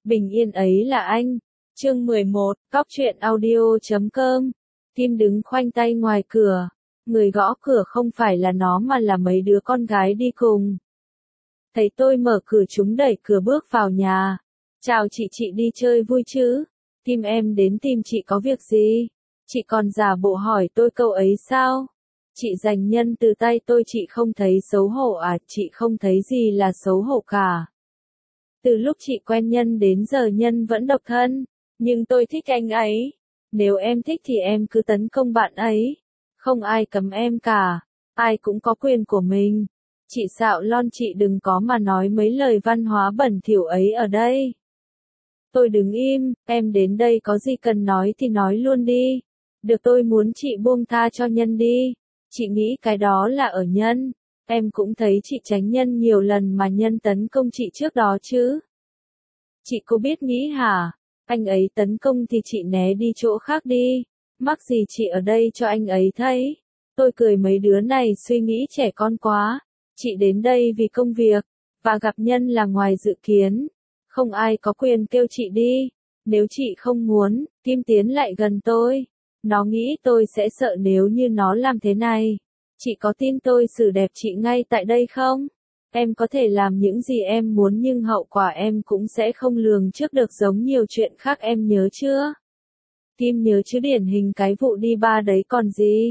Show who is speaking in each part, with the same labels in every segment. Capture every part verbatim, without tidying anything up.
Speaker 1: Bình yên ấy là anh. Chương mười một, cóc truyện audio chấm com. Kim đứng khoanh tay ngoài cửa. Người gõ cửa không phải là nó mà là mấy đứa con gái đi cùng. Thấy tôi mở cửa chúng đẩy cửa bước vào nhà. Chào chị, chị đi chơi vui chứ? Kim em đến tìm chị có việc gì? Chị còn giả bộ hỏi tôi câu ấy sao? Chị giành Nhân từ tay tôi, chị không thấy xấu hổ à? Chị không thấy gì là xấu hổ cả. Từ lúc chị quen Nhân đến giờ Nhân vẫn độc thân, nhưng tôi thích anh ấy. Nếu em thích thì em cứ tấn công bạn ấy. Không ai cấm em cả, ai cũng có quyền của mình. Chị xạo lon, chị đừng có mà nói mấy lời văn hóa bẩn thỉu ấy ở đây. Tôi đứng im, em đến đây có gì cần nói thì nói luôn đi. Được, tôi muốn chị buông tha cho Nhân đi. Chị nghĩ cái đó là ở Nhân. Em cũng thấy chị tránh Nhân nhiều lần mà Nhân tấn công chị trước đó chứ. Chị có biết nghĩ hả? Anh ấy tấn công thì chị né đi chỗ khác đi. Mắc gì chị ở đây cho anh ấy thấy. Tôi cười, mấy đứa này suy nghĩ trẻ con quá. Chị đến đây vì công việc, và gặp Nhân là ngoài dự kiến. Không ai có quyền kêu chị đi. Nếu chị không muốn, Kim tiến lại gần tôi. Nó nghĩ tôi sẽ sợ nếu như nó làm thế này. Chị có tin tôi xử đẹp chị ngay tại đây không? Em có thể làm những gì em muốn nhưng hậu quả em cũng sẽ không lường trước được, giống nhiều chuyện khác, em nhớ chưa? Kim nhớ chứ, điển hình cái vụ đi ba đấy còn gì.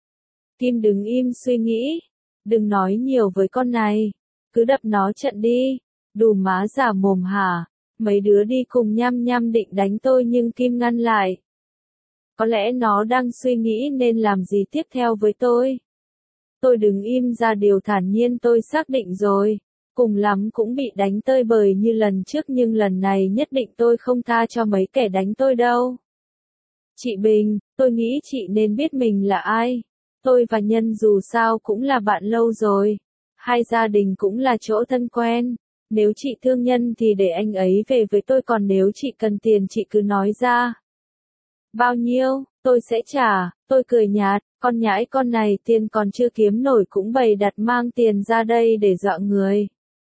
Speaker 1: Kim đứng im suy nghĩ. Đừng nói nhiều với con này. Cứ đập nó trận đi. Đù má giả mồm hả? Mấy đứa đi cùng nhăm nhăm định đánh tôi nhưng Kim ngăn lại. Có lẽ nó đang suy nghĩ nên làm gì tiếp theo với tôi. Tôi đứng im ra điều thản nhiên, tôi xác định rồi. Cùng lắm cũng bị đánh tơi bời như lần trước, nhưng lần này nhất định tôi không tha cho mấy kẻ đánh tôi đâu. Chị Bình, tôi nghĩ chị nên biết mình là ai. Tôi và Nhân dù sao cũng là bạn lâu rồi. Hai gia đình cũng là chỗ thân quen. Nếu chị thương Nhân thì để anh ấy về với tôi, còn nếu chị cần tiền chị cứ nói ra. Bao nhiêu, tôi sẽ trả. Tôi cười nhạt, con nhãi con này tiền còn chưa kiếm nổi cũng bày đặt mang tiền ra đây để dọa người.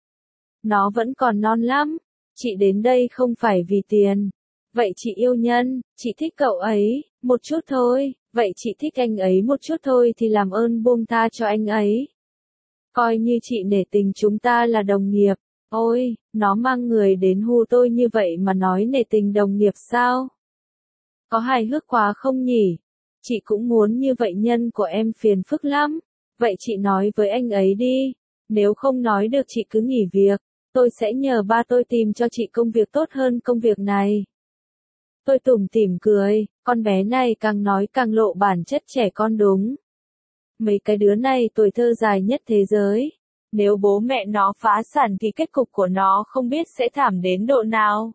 Speaker 1: Nó vẫn còn non lắm. Chị đến đây không phải vì tiền. Vậy chị yêu Nhân, chị thích cậu ấy, một chút thôi. Vậy chị thích anh ấy một chút thôi thì làm ơn buông tha cho anh ấy. Coi như chị nể tình chúng ta là đồng nghiệp. Ôi, nó mang người đến hù tôi như vậy mà nói nể tình đồng nghiệp sao? Có hài hước quá không nhỉ? Chị cũng muốn như vậy, Nhân của em phiền phức lắm. Vậy chị nói với anh ấy đi. Nếu không nói được chị cứ nghỉ việc. Tôi sẽ nhờ ba tôi tìm cho chị công việc tốt hơn công việc này. Tôi tủm tỉm cười, con bé này càng nói càng lộ bản chất trẻ con đúng. Mấy cái đứa này tuổi thơ dài nhất thế giới. Nếu bố mẹ nó phá sản thì kết cục của nó không biết sẽ thảm đến độ nào.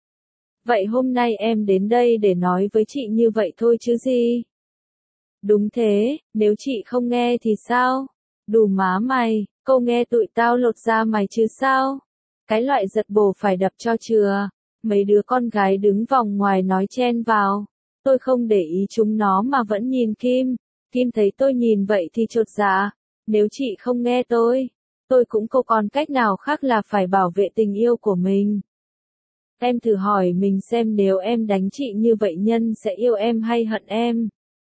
Speaker 1: Vậy hôm nay em đến đây để nói với chị như vậy thôi chứ gì? Đúng thế, nếu chị không nghe thì sao? Đù má mày, câu nghe tụi tao lột da mày chứ sao? Cái loại giật bổ phải đập cho chừa. Mấy đứa con gái đứng vòng ngoài nói chen vào. Tôi không để ý chúng nó mà vẫn nhìn Kim. Kim thấy tôi nhìn vậy thì chột dạ. Nếu chị không nghe tôi, tôi cũng không còn cách nào khác là phải bảo vệ tình yêu của mình. Em thử hỏi mình xem, nếu em đánh chị như vậy Nhân sẽ yêu em hay hận em?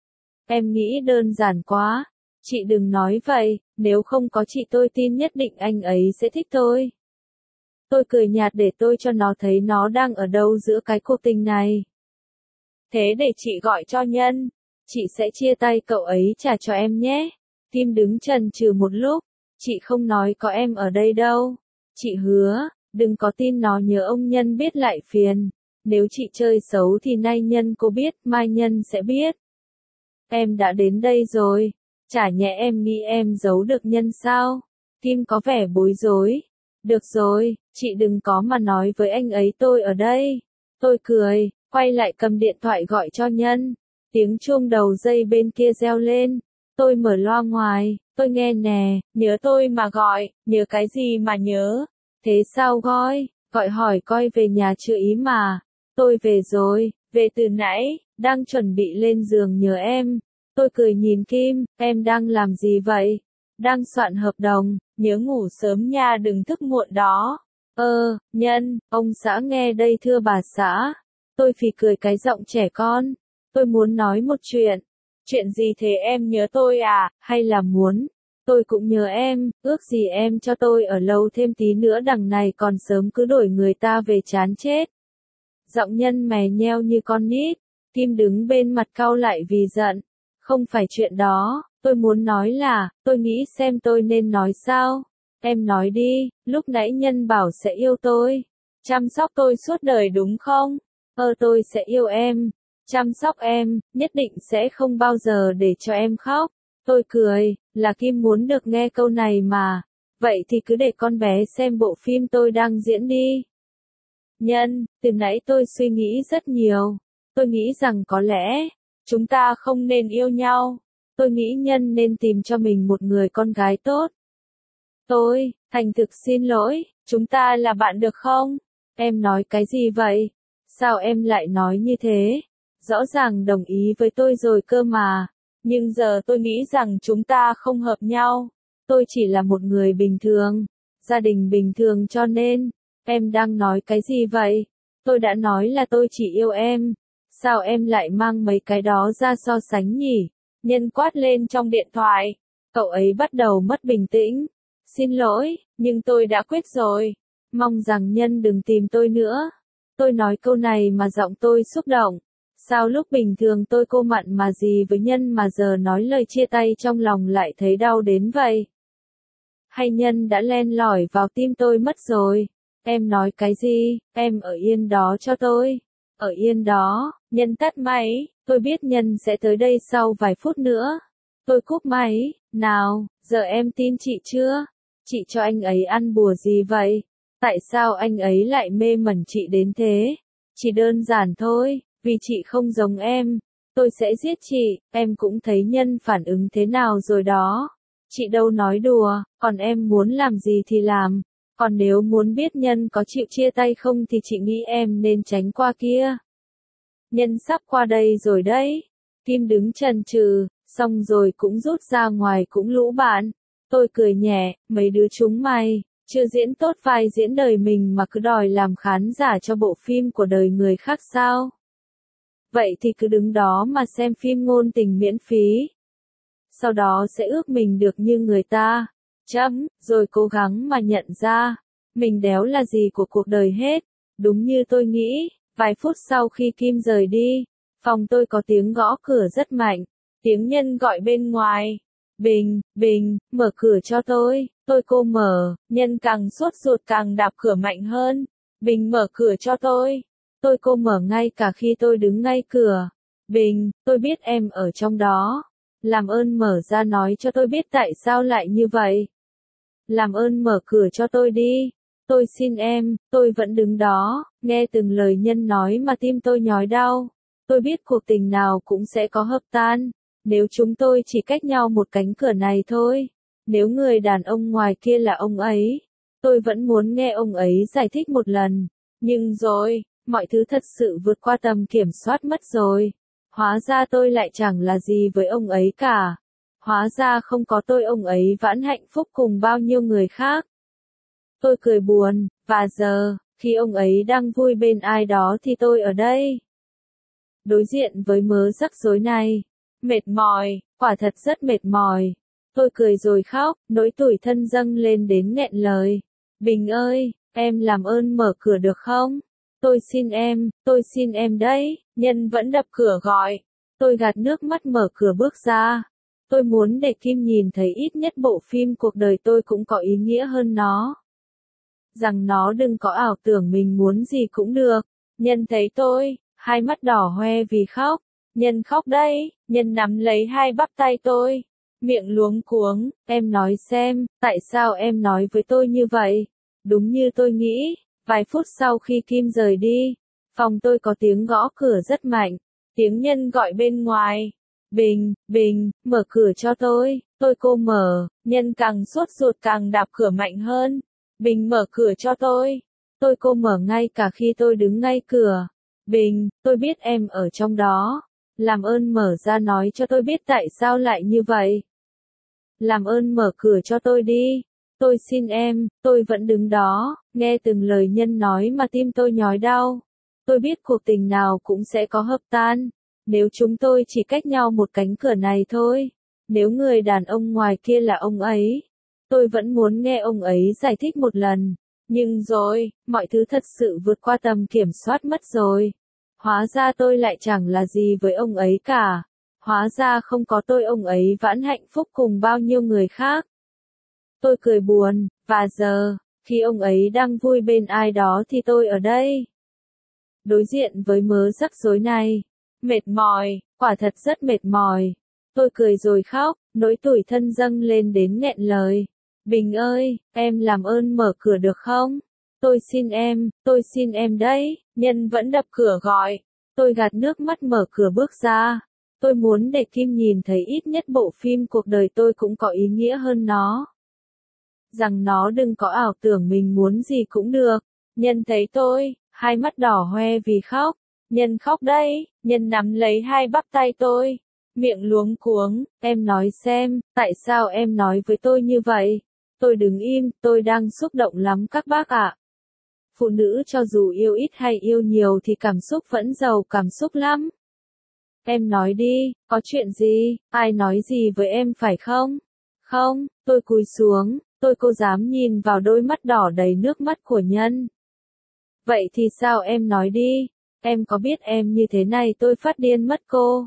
Speaker 1: Em nghĩ đơn giản quá. Chị đừng nói vậy, nếu không có chị tôi tin nhất định anh ấy sẽ thích tôi. Tôi cười nhạt để tôi cho nó thấy nó đang ở đâu giữa cái cuộc tình này. Thế để chị gọi cho Nhân. Chị sẽ chia tay cậu ấy trả cho em nhé. Kim đứng chần chừ một lúc. Chị không nói có em ở đây đâu. Chị hứa, đừng có tin nó, nhớ ông Nhân biết lại phiền. Nếu chị chơi xấu thì nay Nhân cô biết, mai Nhân sẽ biết. Em đã đến đây rồi. Chả nhẽ em nghĩ em giấu được Nhân sao? Kim có vẻ bối rối. Được rồi, chị đừng có mà nói với anh ấy tôi ở đây. Tôi cười, quay lại cầm điện thoại gọi cho Nhân. Tiếng chuông đầu dây bên kia reo lên. Tôi mở loa ngoài, tôi nghe nè, nhớ tôi mà gọi, nhớ cái gì mà nhớ. Thế sao gọi, gọi hỏi coi về nhà chưa ý mà. Tôi về rồi, về từ nãy, đang chuẩn bị lên giường nhờ em. Tôi cười nhìn Kim, em đang làm gì vậy? Đang soạn hợp đồng, nhớ ngủ sớm nha, đừng thức muộn đó. Ơ, Nhân, ông xã nghe đây thưa bà xã. Tôi phì cười cái giọng trẻ con. Tôi muốn nói một chuyện. Chuyện gì thế em nhớ tôi à, hay là muốn? Tôi cũng nhớ em, ước gì em cho tôi ở lâu thêm tí nữa đằng này còn sớm cứ đuổi người ta về chán chết. Giọng Nhân mè nheo như con nít, Kim đứng bên mặt cau lại vì giận. Không phải chuyện đó, tôi muốn nói là, tôi nghĩ xem tôi nên nói sao. Em nói đi, lúc nãy Nhân bảo sẽ yêu tôi, chăm sóc tôi suốt đời đúng không? Ờ tôi sẽ yêu em, chăm sóc em, nhất định sẽ không bao giờ để cho em khóc. Tôi cười, là Kim muốn được nghe câu này mà. Vậy thì cứ để con bé xem bộ phim tôi đang diễn đi. Nhân, từ nãy tôi suy nghĩ rất nhiều. Tôi nghĩ rằng có lẽ, chúng ta không nên yêu nhau. Tôi nghĩ Nhân nên tìm cho mình một người con gái tốt. Tôi, thành thực xin lỗi, chúng ta là bạn được không? Em nói cái gì vậy? Sao em lại nói như thế? Rõ ràng đồng ý với tôi rồi cơ mà. Nhưng giờ tôi nghĩ rằng chúng ta không hợp nhau. Tôi chỉ là một người bình thường, gia đình bình thường cho nên, em đang nói cái gì vậy? Tôi đã nói là tôi chỉ yêu em. Sao em lại mang mấy cái đó ra so sánh nhỉ? Nhân quát lên trong điện thoại. Cậu ấy bắt đầu mất bình tĩnh. Xin lỗi, nhưng tôi đã quyết rồi. Mong rằng Nhân đừng tìm tôi nữa. Tôi nói câu này mà giọng tôi xúc động. Sao lúc bình thường tôi cô mặn mà gì với Nhân mà giờ nói lời chia tay trong lòng lại thấy đau đến vậy? Hay Nhân đã len lỏi vào tim tôi mất rồi? Em nói cái gì? Em ở yên đó cho tôi. Ở yên đó, Nhân tắt máy, tôi biết Nhân sẽ tới đây sau vài phút nữa. Tôi cúp máy, nào, giờ em tin chị chưa? Chị cho anh ấy ăn bùa gì vậy? Tại sao anh ấy lại mê mẩn chị đến thế? Chỉ đơn giản thôi, vì chị không giống em. Tôi sẽ giết chị, em cũng thấy Nhân phản ứng thế nào rồi đó. Chị đâu nói đùa, còn em muốn làm gì thì làm. Còn nếu muốn biết Nhân có chịu chia tay không thì chị nghĩ em nên tránh qua kia. Nhân sắp qua đây rồi đấy. Kim đứng chần chừ, xong rồi cũng rút ra ngoài cũng lũ bạn. Tôi cười nhẹ, mấy đứa chúng mày, chưa diễn tốt vai diễn đời mình mà cứ đòi làm khán giả cho bộ phim của đời người khác sao? Vậy thì cứ đứng đó mà xem phim ngôn tình miễn phí. Sau đó sẽ ước mình được như người ta. Chấm, rồi cố gắng mà nhận ra, mình đéo là gì của cuộc đời hết. Đúng như tôi nghĩ, vài phút sau khi Kim rời đi, phòng tôi có tiếng gõ cửa rất mạnh. Tiếng Nhân gọi bên ngoài. Bình, Bình, mở cửa cho tôi. Tôi cô mở, Nhân càng sốt ruột càng đạp cửa mạnh hơn. Bình mở cửa cho tôi. Tôi cô mở ngay cả khi tôi đứng ngay cửa. Bình, tôi biết em ở trong đó. Làm ơn mở ra nói cho tôi biết tại sao lại như vậy. Làm ơn mở cửa cho tôi đi. Tôi xin em, tôi vẫn đứng đó, nghe từng lời Nhân nói mà tim tôi nhói đau. Tôi biết cuộc tình nào cũng sẽ có hợp tan. Nếu chúng tôi chỉ cách nhau một cánh cửa này thôi. Nếu người đàn ông ngoài kia là ông ấy, tôi vẫn muốn nghe ông ấy giải thích một lần. Nhưng rồi, mọi thứ thật sự vượt qua tầm kiểm soát mất rồi. Hóa ra tôi lại chẳng là gì với ông ấy cả. Hóa ra không có tôi ông ấy vẫn hạnh phúc cùng bao nhiêu người khác. Tôi cười buồn, và giờ, khi ông ấy đang vui bên ai đó thì tôi ở đây. Đối diện với mớ rắc rối này. Mệt mỏi, quả thật rất mệt mỏi. Tôi cười rồi khóc, nỗi tủi thân dâng lên đến nghẹn lời. Bình ơi, em làm ơn mở cửa được không? Tôi xin em, tôi xin em đấy. Nhân vẫn đập cửa gọi. Tôi gạt nước mắt mở cửa bước ra. Tôi muốn để Kim nhìn thấy ít nhất bộ phim cuộc đời tôi cũng có ý nghĩa hơn nó. Rằng nó đừng có ảo tưởng mình muốn gì cũng được. Nhân thấy tôi, hai mắt đỏ hoe vì khóc. Nhân khóc đấy, Nhân nắm lấy hai bắp tay tôi. Miệng luống cuống, em nói xem, tại sao em nói với tôi như vậy? Đúng như tôi nghĩ, vài phút sau khi Kim rời đi, phòng tôi có tiếng gõ cửa rất mạnh. Tiếng Nhân gọi bên ngoài. Bình, Bình, mở cửa cho tôi. Tôi cô mở, Nhân càng sốt ruột càng đạp cửa mạnh hơn. Bình mở cửa cho tôi. Tôi cô mở ngay cả khi tôi đứng ngay cửa. Bình, tôi biết em ở trong đó. Làm ơn mở ra nói cho tôi biết tại sao lại như vậy. Làm ơn mở cửa cho tôi đi. Tôi xin em, tôi vẫn đứng đó, nghe từng lời Nhân nói mà tim tôi nhói đau. Tôi biết cuộc tình nào cũng sẽ có hợp tan. Nếu chúng tôi chỉ cách nhau một cánh cửa này thôi. Nếu người đàn ông ngoài kia là ông ấy. Tôi vẫn muốn nghe ông ấy giải thích một lần. Nhưng rồi, mọi thứ thật sự vượt qua tầm kiểm soát mất rồi. Hóa ra tôi lại chẳng là gì với ông ấy cả. Hóa ra không có tôi ông ấy vẫn hạnh phúc cùng bao nhiêu người khác. Tôi cười buồn, và giờ, khi ông ấy đang vui bên ai đó thì tôi ở đây. Đối diện với mớ rắc rối này. Mệt mỏi, quả thật rất mệt mỏi. Tôi cười rồi khóc, nỗi tủi thân dâng lên đến nghẹn lời. Bình ơi, em làm ơn mở cửa được không? Tôi xin em, tôi xin em đấy. Nhân vẫn đập cửa gọi. Tôi gạt nước mắt mở cửa bước ra. Tôi muốn để Kim nhìn thấy ít nhất bộ phim cuộc đời tôi cũng có ý nghĩa hơn nó. Rằng nó đừng có ảo tưởng mình muốn gì cũng được. Nhân thấy tôi, hai mắt đỏ hoe vì khóc. Nhân khóc đấy, Nhân nắm lấy hai bắp tay tôi. Miệng luống cuống, em nói xem, tại sao em nói với tôi như vậy? Tôi đứng im, tôi đang xúc động lắm các bác ạ. Phụ nữ cho dù yêu ít hay yêu nhiều thì cảm xúc vẫn giàu cảm xúc lắm. Em nói đi, có chuyện gì, ai nói gì với em phải không? Không, tôi cúi xuống, tôi cô dám nhìn vào đôi mắt đỏ đầy nước mắt của Nhân. Vậy thì sao em nói đi, em có biết em như thế này tôi phát điên mất cô.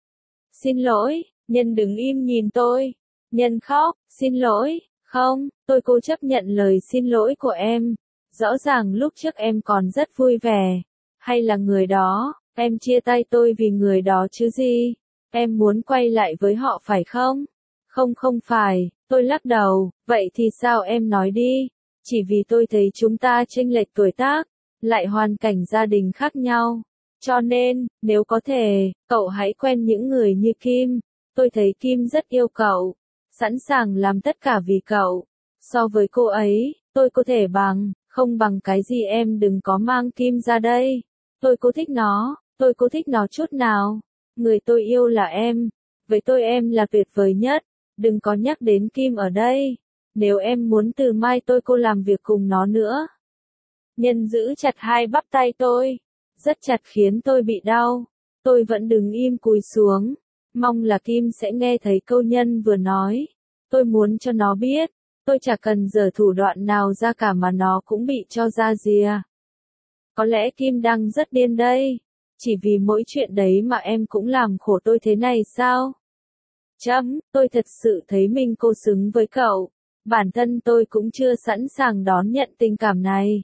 Speaker 1: Xin lỗi, Nhân đứng im nhìn tôi. Nhân khóc, xin lỗi, không, tôi cố chấp nhận lời xin lỗi của em. Rõ ràng lúc trước em còn rất vui vẻ. Hay là người đó, em chia tay tôi vì người đó chứ gì? Em muốn quay lại với họ phải không? Không không phải, tôi lắc đầu, vậy thì sao em nói đi? Chỉ vì tôi thấy chúng ta chênh lệch tuổi tác, lại hoàn cảnh gia đình khác nhau. Cho nên, nếu có thể, cậu hãy quen những người như Kim. Tôi thấy Kim rất yêu cậu, sẵn sàng làm tất cả vì cậu. So với cô ấy, tôi có thể bằng, không bằng cái gì em đừng có mang Kim ra đây. Tôi có thích nó, tôi có thích nó chút nào. Người tôi yêu là em, với tôi em là tuyệt vời nhất. Đừng có nhắc đến Kim ở đây. Nếu em muốn từ mai tôi cô làm việc cùng nó nữa. Nhân giữ chặt hai bắp tay tôi. Rất chặt khiến tôi bị đau. Tôi vẫn đứng im cúi xuống. Mong là Kim sẽ nghe thấy câu Nhân vừa nói. Tôi muốn cho nó biết. Tôi chả cần giở thủ đoạn nào ra cả mà nó cũng bị cho ra rìa. Có lẽ Kim đang rất điên đây. Chỉ vì mỗi chuyện đấy mà em cũng làm khổ tôi thế này sao? Chấm, tôi thật sự thấy mình cô xứng với cậu. Bản thân tôi cũng chưa sẵn sàng đón nhận tình cảm này.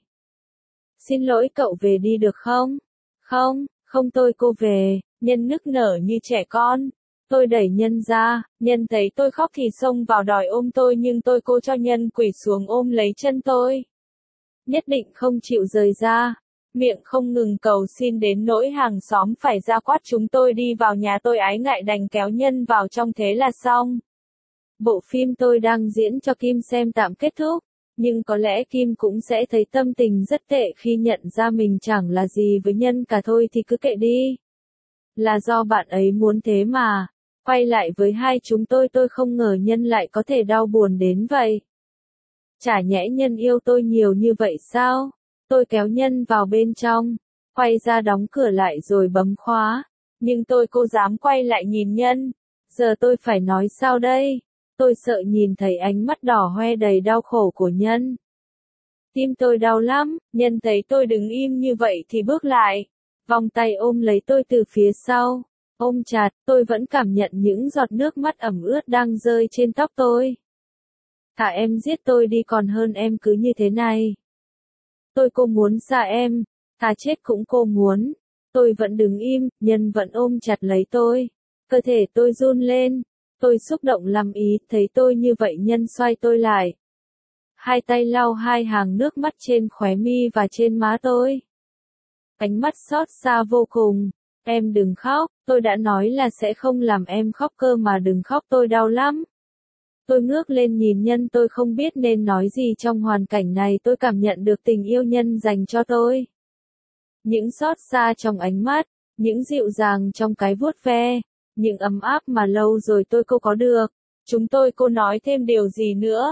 Speaker 1: Xin lỗi cậu về đi được không? Không, không tôi cô về. Nhân nức nở như trẻ con. Tôi đẩy Nhân ra, Nhân thấy tôi khóc thì xông vào đòi ôm tôi nhưng tôi cô cho Nhân quỳ xuống ôm lấy chân tôi. Nhất định không chịu rời ra. Miệng không ngừng cầu xin đến nỗi hàng xóm phải ra quát chúng tôi đi vào nhà tôi ái ngại đành kéo Nhân vào trong thế là xong. Bộ phim tôi đang diễn cho Kim xem tạm kết thúc. Nhưng có lẽ Kim cũng sẽ thấy tâm tình rất tệ khi nhận ra mình chẳng là gì với Nhân cả thôi thì cứ kệ đi. Là do bạn ấy muốn thế mà. Quay lại với hai chúng tôi tôi không ngờ Nhân lại có thể đau buồn đến vậy. Chả nhẽ Nhân yêu tôi nhiều như vậy sao? Tôi kéo Nhân vào bên trong. Quay ra đóng cửa lại rồi bấm khóa. Nhưng tôi cô dám quay lại nhìn Nhân. Giờ tôi phải nói sao đây? Tôi sợ nhìn thấy ánh mắt đỏ hoe đầy đau khổ của Nhân. Tim tôi đau lắm, Nhân thấy tôi đứng im như vậy thì bước lại. Vòng tay ôm lấy tôi từ phía sau. Ôm chặt, tôi vẫn cảm nhận những giọt nước mắt ẩm ướt đang rơi trên tóc tôi. Thà em giết tôi đi còn hơn em cứ như thế này. Tôi cô muốn xa em, thà chết cũng cô muốn. Tôi vẫn đứng im, Nhân vẫn ôm chặt lấy tôi. Cơ thể tôi run lên. Tôi xúc động làm ý, thấy tôi như vậy Nhân xoay tôi lại. Hai tay lau hai hàng nước mắt trên khóe mi và trên má tôi. Ánh mắt xót xa vô cùng. Em đừng khóc, tôi đã nói là sẽ không làm em khóc cơ mà đừng khóc tôi đau lắm. Tôi ngước lên nhìn Nhân tôi không biết nên nói gì trong hoàn cảnh này tôi cảm nhận được tình yêu Nhân dành cho tôi. Những xót xa trong ánh mắt, những dịu dàng trong cái vuốt ve, những ấm áp mà lâu rồi tôi cô có được. Chúng tôi cô nói thêm điều gì nữa?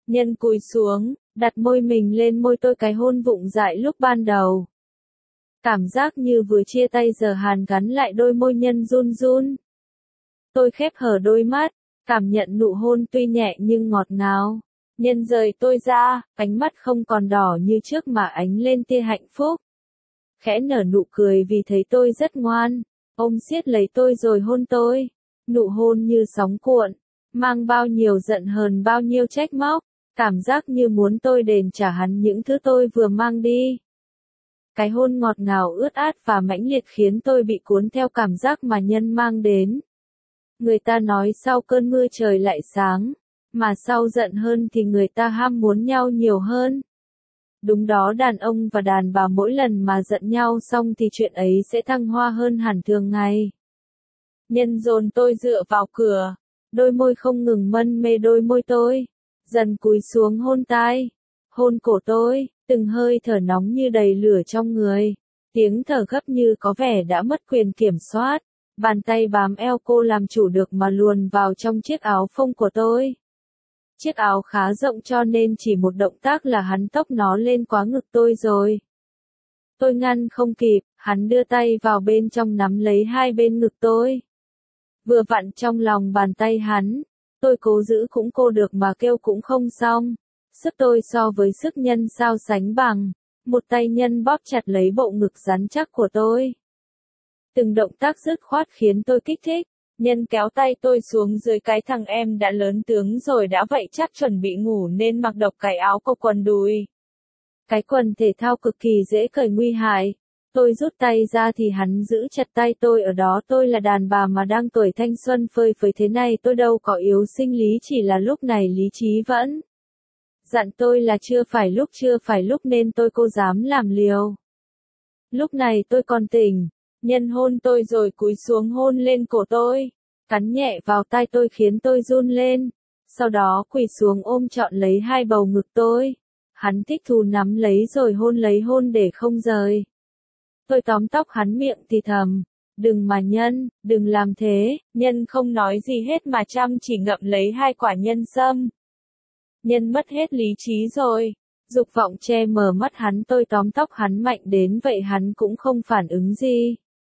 Speaker 1: Nhân cúi xuống, đặt môi mình lên môi tôi cái hôn vụng dại lúc ban đầu. Cảm giác như vừa chia tay giờ hàn gắn lại đôi môi nhân run run. Tôi khép hờ đôi mắt, cảm nhận nụ hôn tuy nhẹ nhưng ngọt ngào. Nhân rời tôi ra, ánh mắt không còn đỏ như trước mà ánh lên tia hạnh phúc. Khẽ nở nụ cười vì thấy tôi rất ngoan, ôm siết lấy tôi rồi hôn tôi. Nụ hôn như sóng cuộn, mang bao nhiêu giận hờn bao nhiêu trách móc, cảm giác như muốn tôi đền trả hắn những thứ tôi vừa mang đi. Cái hôn ngọt ngào ướt át và mãnh liệt khiến tôi bị cuốn theo cảm giác mà nhân mang đến. Người ta nói sau cơn mưa trời lại sáng, mà sau giận hơn thì người ta ham muốn nhau nhiều hơn. Đúng đó, đàn ông và đàn bà mỗi lần mà giận nhau xong thì chuyện ấy sẽ thăng hoa hơn hẳn thường ngày. Nhân dồn tôi dựa vào cửa, đôi môi không ngừng mân mê đôi môi tôi, dần cúi xuống hôn tai, hôn cổ tôi, từng hơi thở nóng như đầy lửa trong người, tiếng thở gấp như có vẻ đã mất quyền kiểm soát, bàn tay bám eo cô làm chủ được mà luồn vào trong chiếc áo phông của tôi. Chiếc áo khá rộng cho nên chỉ một động tác là hắn tóc nó lên quá ngực tôi rồi. Tôi ngăn không kịp, hắn đưa tay vào bên trong nắm lấy hai bên ngực tôi. Vừa vặn trong lòng bàn tay hắn, tôi cố giữ cũng cô được mà kêu cũng không xong. Sức tôi so với sức nhân sao sánh bằng, một tay nhân bóp chặt lấy bộ ngực rắn chắc của tôi. Từng động tác dứt khoát khiến tôi kích thích. Nhân kéo tay tôi xuống dưới, cái thằng em đã lớn tướng rồi đã vậy chắc chuẩn bị ngủ nên mặc độc cái áo có quần đùi. Cái quần thể thao cực kỳ dễ cởi nguy hại. Tôi rút tay ra thì hắn giữ chặt tay tôi ở đó. Tôi là đàn bà mà đang tuổi thanh xuân phơi phới thế này, tôi đâu có yếu sinh lý, chỉ là lúc này lý trí vẫn dặn tôi là chưa phải lúc chưa phải lúc nên tôi cô dám làm liều. Lúc này tôi còn tỉnh. Nhân hôn tôi rồi cúi xuống hôn lên cổ tôi, cắn nhẹ vào tai tôi khiến tôi run lên, sau đó quỳ xuống ôm trọn lấy hai bầu ngực tôi. Hắn thích thú nắm lấy rồi hôn lấy hôn để không rời. Tôi tóm tóc hắn, miệng thì thầm, đừng mà Nhân, đừng làm thế. Nhân không nói gì hết mà chăm chỉ ngậm lấy hai quả nhân sâm. Nhân mất hết lý trí rồi. Dục vọng che mờ mắt hắn, tôi tóm tóc hắn mạnh đến vậy hắn cũng không phản ứng gì.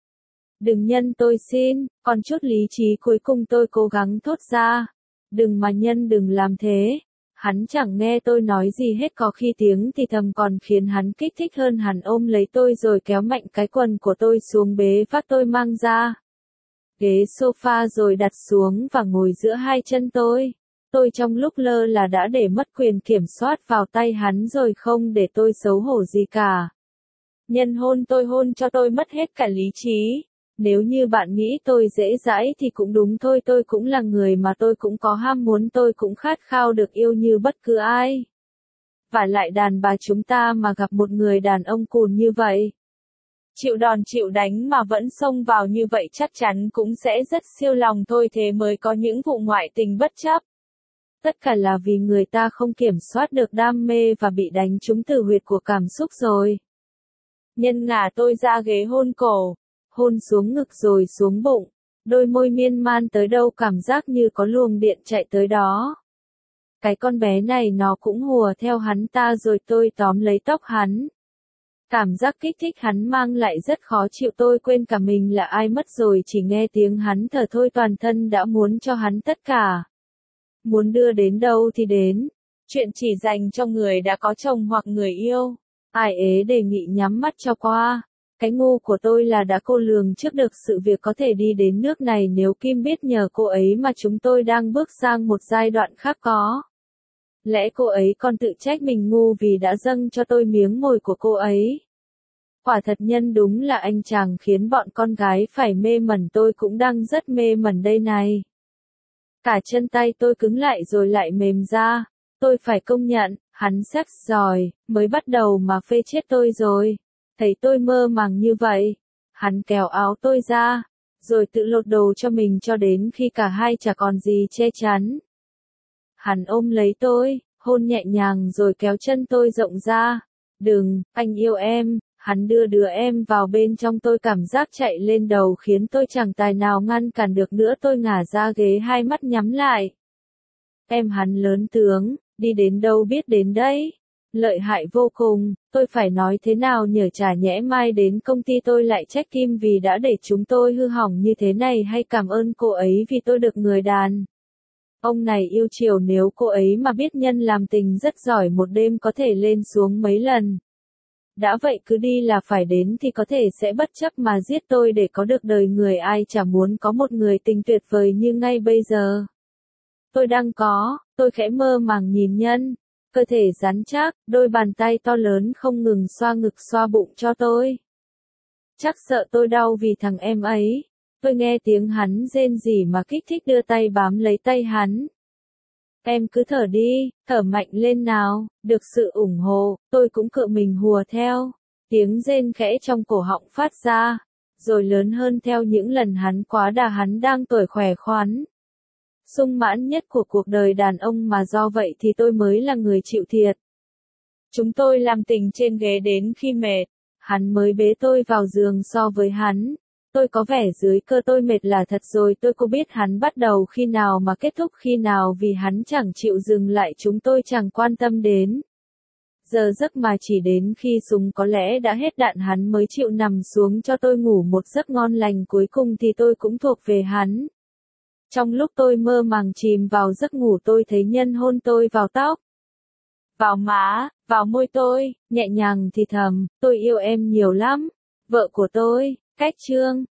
Speaker 1: Đừng Nhân, tôi xin, còn chút lý trí cuối cùng tôi cố gắng thốt ra. Đừng mà Nhân, đừng làm thế. Hắn chẳng nghe tôi nói gì hết, có khi tiếng thì thầm còn khiến hắn kích thích hơn hẳn, ôm lấy tôi rồi kéo mạnh cái quần của tôi xuống, bế vác tôi mang ra ghế sofa rồi đặt xuống và ngồi giữa hai chân tôi. Tôi trong lúc lơ là đã để mất quyền kiểm soát vào tay hắn rồi, không để tôi xấu hổ gì cả. Nhân hôn tôi hôn cho tôi mất hết cả lý trí. Nếu như bạn nghĩ tôi dễ dãi thì cũng đúng thôi, tôi cũng là người mà tôi cũng có ham muốn, tôi cũng khát khao được yêu như bất cứ ai. Và lại đàn bà chúng ta mà gặp một người đàn ông cùn như vậy, chịu đòn chịu đánh mà vẫn xông vào như vậy chắc chắn cũng sẽ rất siêu lòng thôi, thế mới có những vụ ngoại tình bất chấp. Tất cả là vì người ta không kiểm soát được đam mê và bị đánh trúng từ huyệt của cảm xúc rồi. Nhân ngả tôi ra ghế hôn cổ, hôn xuống ngực rồi xuống bụng, đôi môi miên man tới đâu cảm giác như có luồng điện chạy tới đó. Cái con bé này nó cũng hùa theo hắn ta rồi, tôi tóm lấy tóc hắn. Cảm giác kích thích hắn mang lại rất khó chịu, tôi quên cả mình là ai mất rồi, chỉ nghe tiếng hắn thở thôi toàn thân đã muốn cho hắn tất cả. Muốn đưa đến đâu thì đến. Chuyện chỉ dành cho người đã có chồng hoặc người yêu. Ai ế đề nghị nhắm mắt cho qua. Cái ngu của tôi là đã cô lường trước được sự việc có thể đi đến nước này, nếu Kim biết nhờ cô ấy mà chúng tôi đang bước sang một giai đoạn khác có lẽ cô ấy còn tự trách mình ngu vì đã dâng cho tôi miếng mồi của cô ấy. Quả thật Nhân đúng là anh chàng khiến bọn con gái phải mê mẩn, tôi cũng đang rất mê mẩn đây này. Cả chân tay tôi cứng lại rồi lại mềm ra. Tôi phải công nhận, hắn sex giỏi, mới bắt đầu mà phê chết tôi rồi. Thấy tôi mơ màng như vậy, hắn kéo áo tôi ra, rồi tự lột đồ cho mình cho đến khi cả hai chả còn gì che chắn. Hắn ôm lấy tôi, hôn nhẹ nhàng rồi kéo chân tôi rộng ra. Đừng, anh yêu em. Hắn đưa đứa em vào bên trong, tôi cảm giác chạy lên đầu khiến tôi chẳng tài nào ngăn cản được nữa, tôi ngả ra ghế hai mắt nhắm lại. Em hắn lớn tướng, Đi đến đâu biết đến đấy. Lợi hại vô cùng, tôi phải nói thế nào nhờ chả nhẽ mai đến công ty tôi lại trách Kim vì đã để chúng tôi hư hỏng như thế này hay cảm ơn cô ấy vì tôi được người đàn ông này yêu chiều, nếu cô ấy mà biết nhân làm tình rất giỏi một đêm có thể lên xuống mấy lần. Đã vậy cứ đi là phải đến thì có thể sẽ bất chấp mà giết tôi để có được đời người, ai chả muốn có một người tình tuyệt vời như ngay bây giờ. Tôi đang có, tôi khẽ mơ màng nhìn nhân. Cơ thể rắn chắc, đôi bàn tay to lớn không ngừng xoa ngực xoa bụng cho tôi. Chắc sợ tôi đau vì thằng em ấy. Tôi nghe tiếng hắn rên rỉ mà kích thích đưa tay bám lấy tay hắn. Em cứ thở đi, thở mạnh lên nào, được sự ủng hộ, tôi cũng cựa mình hùa theo. Tiếng rên khẽ trong cổ họng phát ra, rồi lớn hơn theo những lần hắn quá đà, hắn đang tuổi khỏe khoắn. Sung mãn nhất của cuộc đời đàn ông mà do vậy thì tôi mới là người chịu thiệt. Chúng tôi làm tình trên ghế đến khi mệt, hắn mới bế tôi vào giường. So với hắn, tôi có vẻ dưới cơ, tôi mệt là thật rồi. Tôi có biết hắn bắt đầu khi nào mà kết thúc khi nào vì hắn chẳng chịu dừng lại, chúng tôi chẳng quan tâm đến giờ giấc mà chỉ đến khi súng có lẽ đã hết đạn hắn mới chịu nằm xuống cho tôi ngủ một giấc ngon lành. Cuối cùng thì tôi cũng thuộc về hắn. Trong lúc tôi mơ màng chìm vào giấc ngủ, tôi thấy nhân hôn tôi vào tóc, vào má, vào môi tôi, nhẹ nhàng thì thầm, tôi yêu em nhiều lắm, vợ của tôi. Cách chương